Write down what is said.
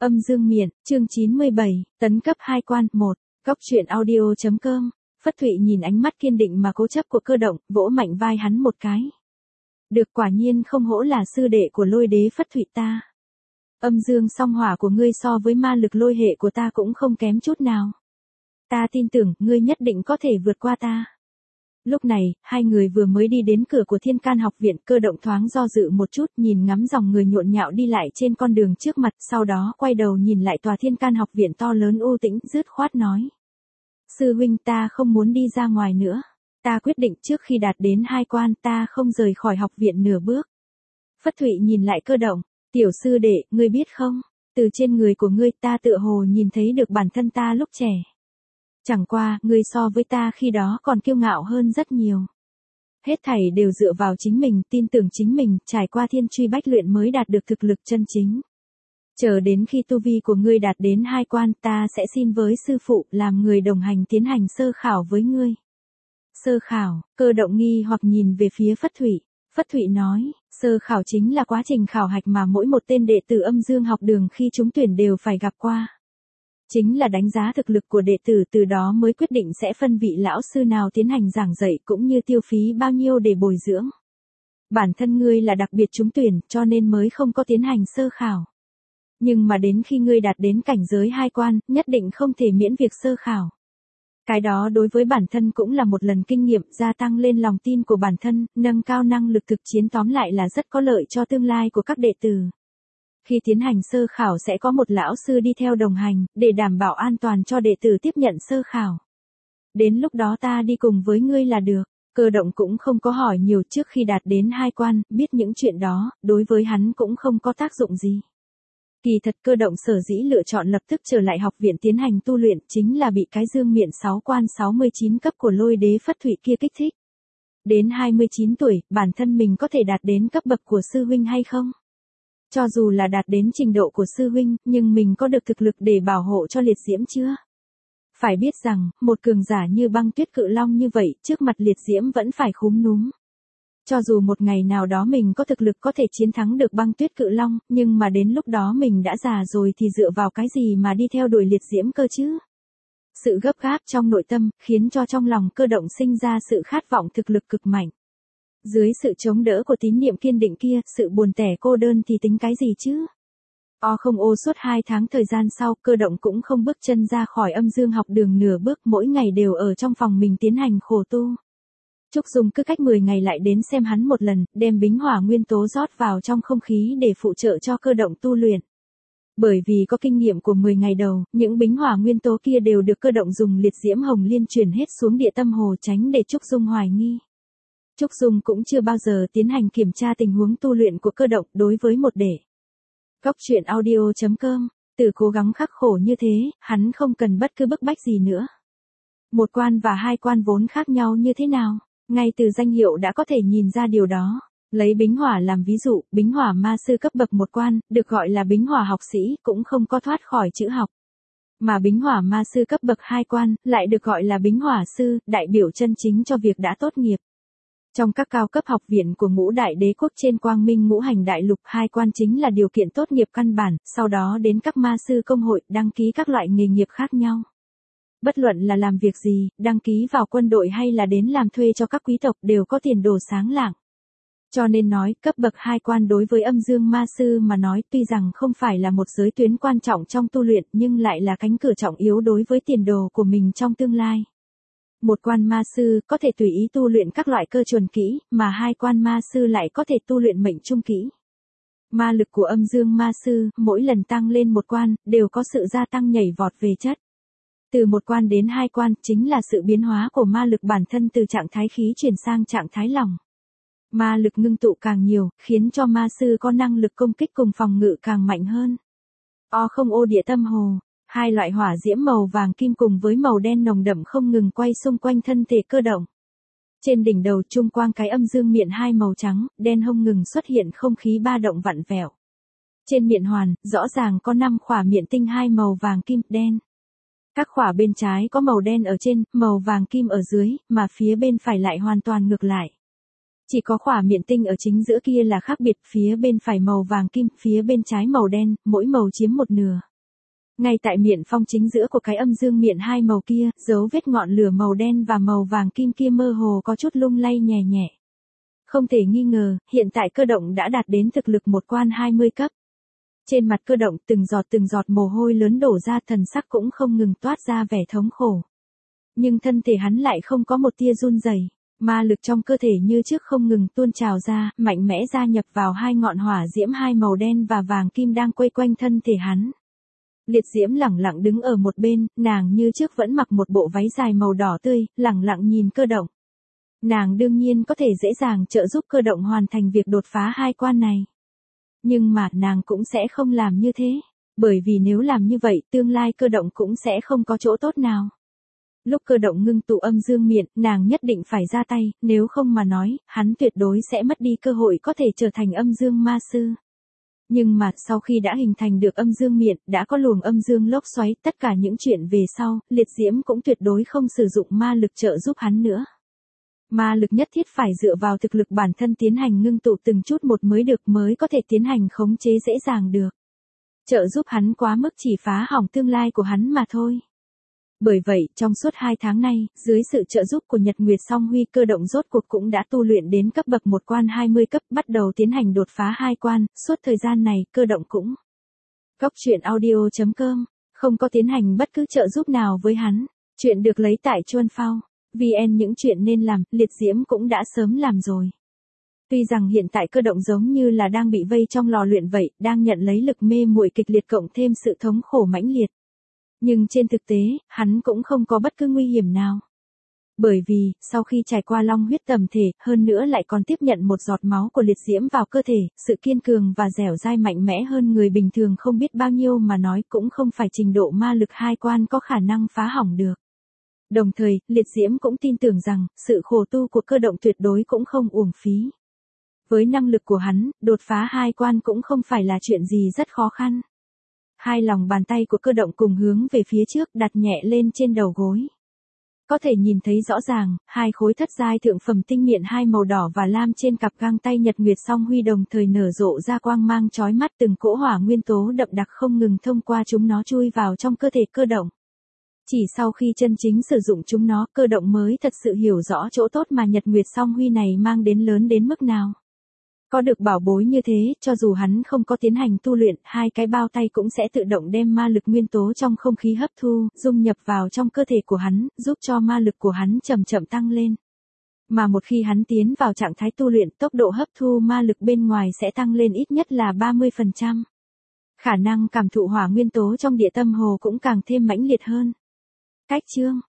Âm dương miện, chương 97, tấn cấp 2 quan, 1, góc truyện audio.com. Phất Thụy nhìn ánh mắt kiên định mà cố chấp của Cơ Động, vỗ mạnh vai hắn một cái. Được, quả nhiên không hổ là sư đệ của Lôi Đế Phất Thụy ta. Âm dương song hỏa của ngươi so với ma lực lôi hệ của ta cũng không kém chút nào. Ta tin tưởng, ngươi nhất định có thể vượt qua ta. Lúc này, hai người vừa mới đi đến cửa của Thiên Can học viện, Cơ Động thoáng do dự một chút, nhìn ngắm dòng người nhộn nhạo đi lại trên con đường trước mặt, sau đó quay đầu nhìn lại tòa Thiên Can học viện to lớn u tĩnh, dứt khoát nói. Sư huynh, ta không muốn đi ra ngoài nữa. Ta quyết định trước khi đạt đến 2 quan ta không rời khỏi học viện nửa bước. Phất Thụy nhìn lại Cơ Động, tiểu sư đệ, ngươi biết không, từ trên người của ngươi ta tựa hồ nhìn thấy được bản thân ta lúc trẻ. Chẳng qua, ngươi so với ta khi đó còn kiêu ngạo hơn rất nhiều. Hết thảy đều dựa vào chính mình, tin tưởng chính mình, trải qua thiên truy bách luyện mới đạt được thực lực chân chính. Chờ đến khi tu vi của ngươi đạt đến 2 quan, ta sẽ xin với sư phụ làm người đồng hành tiến hành sơ khảo với ngươi. Sơ khảo, Cơ Động nghi hoặc nhìn về phía Phất Thụy. Phất Thụy nói, sơ khảo chính là quá trình khảo hạch mà mỗi một tên đệ tử âm dương học đường khi trúng tuyển đều phải gặp qua. Chính là đánh giá thực lực của đệ tử, từ đó mới quyết định sẽ phân vị lão sư nào tiến hành giảng dạy cũng như tiêu phí bao nhiêu để bồi dưỡng. Bản thân ngươi là đặc biệt trúng tuyển cho nên mới không có tiến hành sơ khảo. Nhưng mà đến khi ngươi đạt đến cảnh giới 2 quan, nhất định không thể miễn việc sơ khảo. Cái đó đối với bản thân cũng là một lần kinh nghiệm, gia tăng lên lòng tin của bản thân, nâng cao năng lực thực chiến, tóm lại là rất có lợi cho tương lai của các đệ tử. Khi tiến hành sơ khảo sẽ có một lão sư đi theo đồng hành, để đảm bảo an toàn cho đệ tử tiếp nhận sơ khảo. Đến lúc đó ta đi cùng với ngươi là được. Cơ Động cũng không có hỏi nhiều, trước khi đạt đến 2 quan, biết những chuyện đó, đối với hắn cũng không có tác dụng gì. Kỳ thật Cơ Động sở dĩ lựa chọn lập tức trở lại học viện tiến hành tu luyện chính là bị cái dương miện 6 quan 69 cấp của Lôi Đế Phất Thụy kia kích thích. Đến 29 tuổi, bản thân mình có thể đạt đến cấp bậc của sư huynh hay không? Cho dù là đạt đến trình độ của sư huynh, nhưng mình có được thực lực để bảo hộ cho liệt diễm chưa? Phải biết rằng, một cường giả như Băng Tuyết Cự Long như vậy, trước mặt liệt diễm vẫn phải khúm núm. Cho dù một ngày nào đó mình có thực lực có thể chiến thắng được Băng Tuyết Cự Long, nhưng mà đến lúc đó mình đã già rồi thì dựa vào cái gì mà đi theo đuổi liệt diễm cơ chứ? Sự gấp gáp trong nội tâm, khiến cho trong lòng Cơ Động sinh ra sự khát vọng thực lực cực mạnh. Dưới sự chống đỡ của tín niệm kiên định kia, sự buồn tẻ cô đơn thì tính cái gì chứ? Không ô suốt 2 tháng thời gian sau, Cơ Động cũng không bước chân ra khỏi âm dương học đường nửa bước, mỗi ngày đều ở trong phòng mình tiến hành khổ tu. Trúc Dung cứ cách 10 ngày lại đến xem hắn một lần, đem bính hỏa nguyên tố rót vào trong không khí để phụ trợ cho Cơ Động tu luyện. Bởi vì có kinh nghiệm của 10 ngày đầu, những bính hỏa nguyên tố kia đều được Cơ Động dùng liệt diễm hồng liên truyền hết xuống địa tâm hồ, tránh để Trúc Dung hoài nghi. Trúc Dung cũng chưa bao giờ tiến hành kiểm tra tình huống tu luyện của Cơ Động. Đối với một đệ góc truyện audio.com, từ cố gắng khắc khổ như thế, hắn không cần bất cứ bức bách gì nữa. 1 quan và 2 quan vốn khác nhau như thế nào, ngay từ danh hiệu đã có thể nhìn ra điều đó. Lấy bính hỏa làm ví dụ, bính hỏa ma sư cấp bậc 1 quan, được gọi là bính hỏa học sĩ, cũng không có thoát khỏi chữ học. Mà bính hỏa ma sư cấp bậc 2 quan, lại được gọi là bính hỏa sư, đại biểu chân chính cho việc đã tốt nghiệp. Trong các cao cấp học viện của ngũ đại đế quốc trên quang minh ngũ hành đại lục, 2 quan chính là điều kiện tốt nghiệp căn bản, sau đó đến các ma sư công hội, đăng ký các loại nghề nghiệp khác nhau. Bất luận là làm việc gì, đăng ký vào quân đội hay là đến làm thuê cho các quý tộc đều có tiền đồ sáng lạng. Cho nên nói, cấp bậc 2 quan đối với âm dương ma sư mà nói tuy rằng không phải là một giới tuyến quan trọng trong tu luyện nhưng lại là cánh cửa trọng yếu đối với tiền đồ của mình trong tương lai. 1 quan ma sư có thể tùy ý tu luyện các loại cơ chuẩn kỹ, mà 2 quan ma sư lại có thể tu luyện mệnh trung kỹ. Ma lực của âm dương ma sư, mỗi lần tăng lên 1 quan, đều có sự gia tăng nhảy vọt về chất. Từ 1 quan đến 2 quan, chính là sự biến hóa của ma lực bản thân từ trạng thái khí chuyển sang trạng thái lỏng. Ma lực ngưng tụ càng nhiều, khiến cho ma sư có năng lực công kích cùng phòng ngự càng mạnh hơn. Không ô địa tâm hồ, 2 loại hỏa diễm màu vàng kim cùng với màu đen nồng đậm không ngừng quay xung quanh thân thể Cơ Động. Trên đỉnh đầu trung quang cái âm dương miện 2 màu trắng, đen không ngừng xuất hiện không khí ba động vặn vẹo. Trên miện hoàn, rõ ràng có 5 khỏa miện tinh 2 màu vàng kim, đen. Các khỏa bên trái có màu đen ở trên, màu vàng kim ở dưới, mà phía bên phải lại hoàn toàn ngược lại. Chỉ có khỏa miện tinh ở chính giữa kia là khác biệt, phía bên phải màu vàng kim, phía bên trái màu đen, mỗi màu chiếm 1/2. Ngay tại miệng phong chính giữa của cái âm dương miệng hai màu kia, dấu vết ngọn lửa màu đen và màu vàng kim kia mơ hồ có chút lung lay nhẹ nhẹ. Không thể nghi ngờ, hiện tại Cơ Động đã đạt đến thực lực một quan 20 cấp. Trên mặt Cơ Động từng giọt mồ hôi lớn đổ ra, thần sắc cũng không ngừng toát ra vẻ thống khổ. Nhưng thân thể hắn lại không có một tia run rẩy, ma lực trong cơ thể như trước không ngừng tuôn trào ra, mạnh mẽ gia nhập vào hai ngọn hỏa diễm hai màu đen và vàng kim đang quay quanh thân thể hắn. Liệt Diễm lẳng lặng đứng ở một bên, nàng như trước vẫn mặc một bộ váy dài màu đỏ tươi, lẳng lặng nhìn Cơ Động. Nàng đương nhiên có thể dễ dàng trợ giúp Cơ Động hoàn thành việc đột phá hai quan này. Nhưng mà nàng cũng sẽ không làm như thế, bởi vì nếu làm như vậy tương lai Cơ Động cũng sẽ không có chỗ tốt nào. Lúc Cơ Động ngưng tụ âm dương miện, nàng nhất định phải ra tay, nếu không mà nói, hắn tuyệt đối sẽ mất đi cơ hội có thể trở thành âm dương ma sư. Nhưng mà sau khi đã hình thành được âm dương miện, đã có luồng âm dương lốc xoáy, tất cả những chuyện về sau, Liệt Diễm cũng tuyệt đối không sử dụng ma lực trợ giúp hắn nữa. Ma lực nhất thiết phải dựa vào thực lực bản thân tiến hành ngưng tụ từng chút một mới có thể tiến hành khống chế dễ dàng được. Trợ giúp hắn quá mức chỉ phá hỏng tương lai của hắn mà thôi. Bởi vậy, trong suốt 2 tháng nay, dưới sự trợ giúp của Nhật Nguyệt Song Huy, Cơ Động rốt cuộc cũng đã tu luyện đến cấp bậc một quan 20 cấp, bắt đầu tiến hành đột phá hai quan, suốt thời gian này, Cơ Động cũng Cóc truyện audio.com, không có tiến hành bất cứ trợ giúp nào với hắn. Chuyện được lấy tại Chuan Phao. VN những chuyện nên làm, Liệt Diễm cũng đã sớm làm rồi. Tuy rằng hiện tại Cơ Động giống như là đang bị vây trong lò luyện vậy, đang nhận lấy lực mê muội kịch liệt cộng thêm sự thống khổ mãnh liệt. Nhưng trên thực tế, hắn cũng không có bất cứ nguy hiểm nào. Bởi vì, sau khi trải qua long huyết tầm thể, hơn nữa lại còn tiếp nhận một giọt máu của Liệt Diễm vào cơ thể, sự kiên cường và dẻo dai mạnh mẽ hơn người bình thường không biết bao nhiêu mà nói cũng không phải trình độ ma lực hai quan có khả năng phá hỏng được. Đồng thời, Liệt Diễm cũng tin tưởng rằng, sự khổ tu của Cơ Động tuyệt đối cũng không uổng phí. Với năng lực của hắn, đột phá hai quan cũng không phải là chuyện gì rất khó khăn. Hai lòng bàn tay của Cơ Động cùng hướng về phía trước, đặt nhẹ lên trên đầu gối. Có thể nhìn thấy rõ ràng, hai khối thất giai thượng phẩm tinh miện hai màu đỏ và lam trên cặp găng tay Nhật Nguyệt Song Huy đồng thời nở rộ ra quang mang chói mắt, từng cỗ hỏa nguyên tố đậm đặc không ngừng thông qua chúng nó chui vào trong cơ thể Cơ Động. Chỉ sau khi chân chính sử dụng chúng nó, Cơ Động mới thật sự hiểu rõ chỗ tốt mà Nhật Nguyệt Song Huy này mang đến lớn đến mức nào. Có được bảo bối như thế, cho dù hắn không có tiến hành tu luyện, hai cái bao tay cũng sẽ tự động đem ma lực nguyên tố trong không khí hấp thu, dung nhập vào trong cơ thể của hắn, giúp cho ma lực của hắn chậm chậm tăng lên. Mà một khi hắn tiến vào trạng thái tu luyện, tốc độ hấp thu ma lực bên ngoài sẽ tăng lên ít nhất là 30%. Khả năng cảm thụ hỏa nguyên tố trong địa tâm hồ cũng càng thêm mãnh liệt hơn. Cách chương